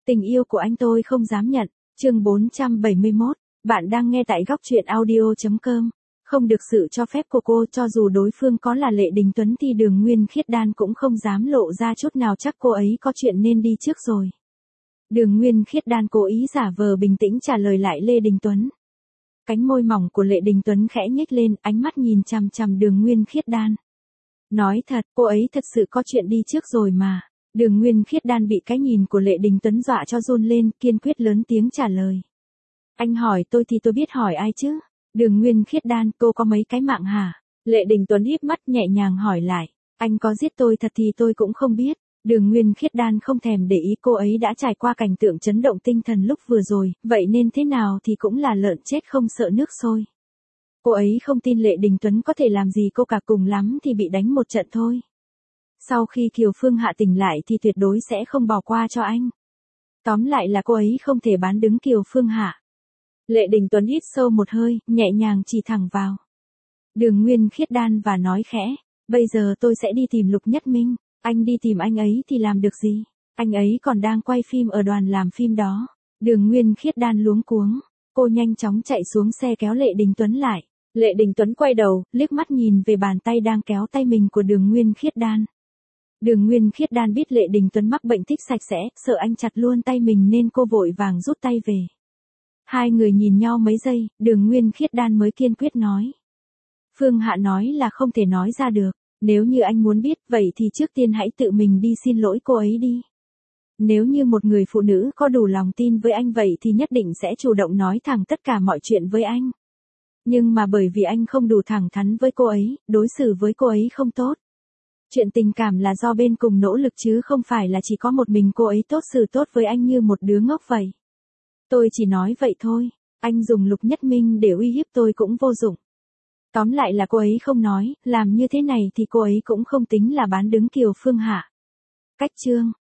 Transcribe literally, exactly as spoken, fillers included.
Tình yêu của anh tôi không dám nhận. Chương bốn trăm bảy mươi mốt. Bạn đang nghe tại góc truyện audio chấm com. Không được sự cho phép của cô, cho dù đối phương có là Lệ Đình Tuấn thì Đường Nguyên Khiết Đan cũng không dám lộ ra chút nào, chắc cô ấy có chuyện nên đi trước rồi. Đường Nguyên Khiết Đan cố ý giả vờ bình tĩnh trả lời lại Lê Đình Tuấn. Cánh môi mỏng của Lệ Đình Tuấn khẽ nhếch lên, ánh mắt nhìn chằm chằm Đường Nguyên Khiết Đan. Nói thật, cô ấy thật sự có chuyện đi trước rồi mà. Đường Nguyên Khiết Đan bị cái nhìn của Lệ Đình Tuấn dọa cho run lên, kiên quyết lớn tiếng trả lời. Anh hỏi tôi thì tôi biết hỏi ai chứ? Đường Nguyên Khiết Đan, cô có mấy cái mạng hả? Lệ Đình Tuấn híp mắt nhẹ nhàng hỏi lại. Anh có giết tôi thật thì tôi cũng không biết. Đường Nguyên Khiết Đan không thèm để ý, cô ấy đã trải qua cảnh tượng chấn động tinh thần lúc vừa rồi, vậy nên thế nào thì cũng là lợn chết không sợ nước sôi. Cô ấy không tin Lệ Đình Tuấn có thể làm gì cô cả, cùng lắm thì bị đánh một trận thôi. Sau khi Kiều Phương Hạ tỉnh lại thì tuyệt đối sẽ không bỏ qua cho anh. Tóm lại là cô ấy không thể bán đứng Kiều Phương Hạ. Lệ Đình Tuấn hít sâu một hơi, nhẹ nhàng chỉ thẳng vào Đường Nguyên Khiết Đan và nói khẽ, bây giờ tôi sẽ đi tìm Lục Nhất Minh. Anh đi tìm anh ấy thì làm được gì? Anh ấy còn đang quay phim ở đoàn làm phim đó. Đường Nguyên Khiết Đan luống cuống. Cô nhanh chóng chạy xuống xe kéo Lệ Đình Tuấn lại. Lệ Đình Tuấn quay đầu, liếc mắt nhìn về bàn tay đang kéo tay mình của Đường Nguyên Khiết Đan. Đường Nguyên Khiết Đan biết Lệ Đình Tuấn mắc bệnh thích sạch sẽ, sợ anh chặt luôn tay mình nên cô vội vàng rút tay về. Hai người nhìn nhau mấy giây, Đường Nguyên Khiết Đan mới kiên quyết nói. Phương Hạ nói là không thể nói ra được. Nếu như anh muốn biết, vậy thì trước tiên hãy tự mình đi xin lỗi cô ấy đi. Nếu như một người phụ nữ có đủ lòng tin với anh vậy thì nhất định sẽ chủ động nói thẳng tất cả mọi chuyện với anh. Nhưng mà bởi vì anh không đủ thẳng thắn với cô ấy, đối xử với cô ấy không tốt. Chuyện tình cảm là do bên cùng nỗ lực chứ không phải là chỉ có một mình cô ấy tốt xử tốt với anh như một đứa ngốc vậy. Tôi chỉ nói vậy thôi, anh dùng Lục Nhất Minh để uy hiếp tôi cũng vô dụng. Tóm lại là cô ấy không nói, làm như thế này thì cô ấy cũng không tính là bán đứng Kiều Phương Hạ. Cách chương